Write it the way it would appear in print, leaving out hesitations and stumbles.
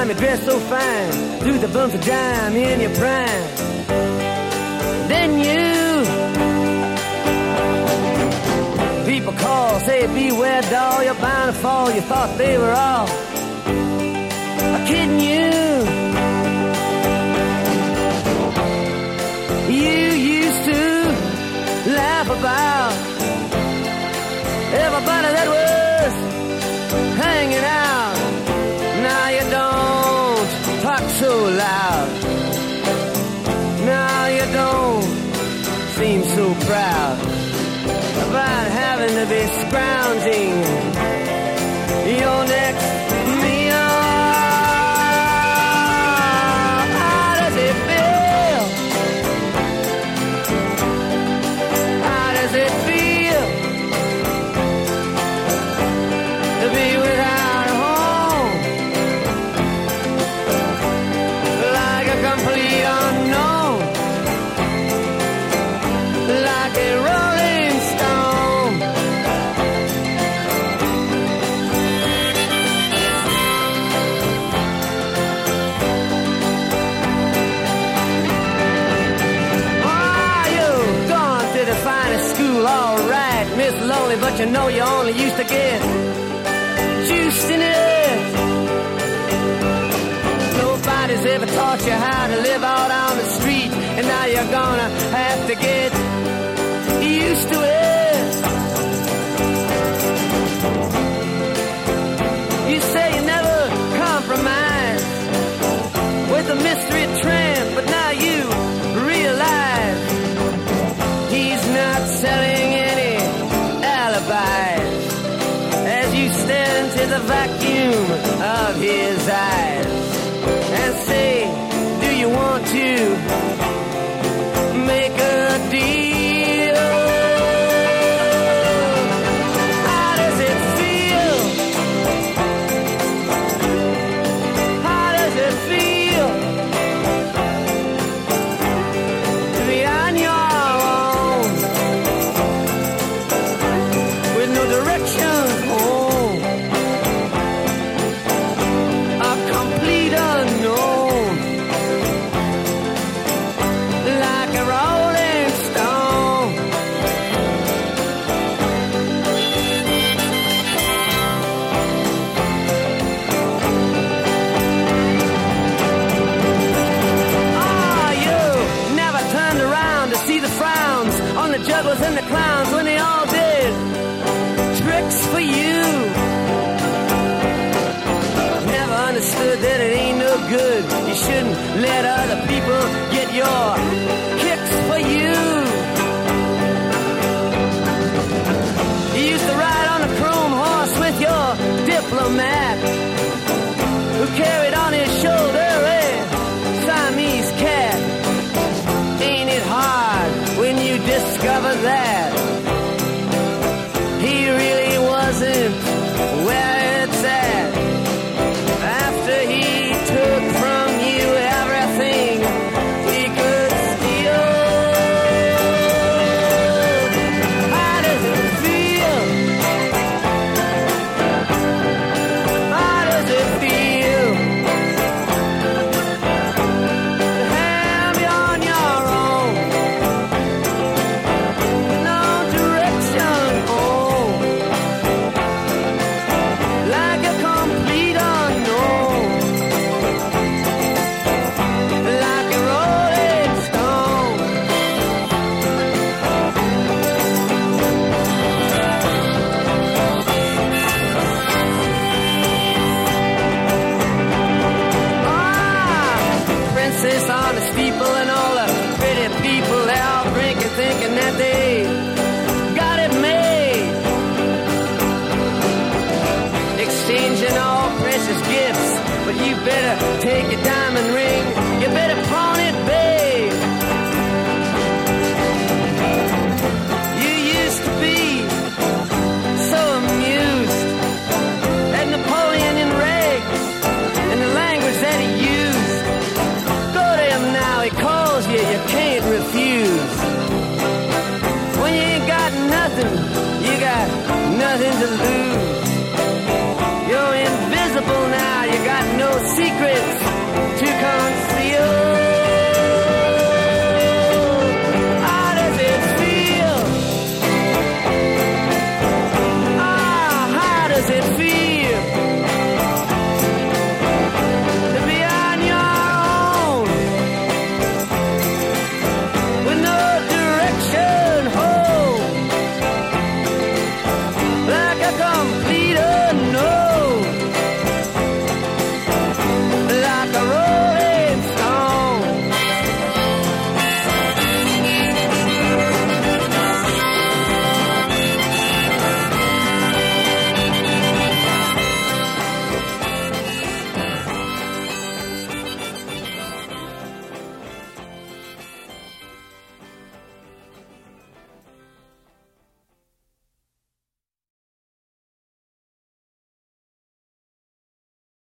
time you dress so fine, through the bumps of dime in your prime. Then you people call, say beware doll, you're bound to fall. You thought they were all kidding you. You used to laugh about everybody that was hanging out. Now you don't talk so loud. Now you don't seem so proud about having to be scrounging your next meal. How does it feel? How does it feel to be without a home? Like a complete unknown, like a rolling stone. Oh, you've gone to the finest school, all right, Miss Lonely, but you know you only used to get juiced in it. Nobody's ever taught you how to live out on the street, and now you're gonna have to get used to it. You say you never compromise with the mystery tramp, but now you realize he's not selling any alibis as you stare into the vacuum of his eyes and say, do you want to make a deal? How does it feel? How does it feel to be on your own with no direction home? A complete unknown, like a rolling stone. Ah, you never turned around to see the frowns on the jugglers and the clowns when they all did tricks for you. Never understood that it ain't no good. You shouldn't let other people get your kicks for you. You used to ride on a chrome horse with your diplomat, who carried on his shoulder a Siamese cat. Ain't it hard when you discover that he really wasn't where it's at? After he took from you everything he could steal. How does it feel? How does it feel to have you on your own? No direction home, like a complete unknown, like a rolling stone. Ah, princess on the steeple and all the pretty people, they all drinking, thinking that they got it made, exchanging all precious gifts, but you better take it down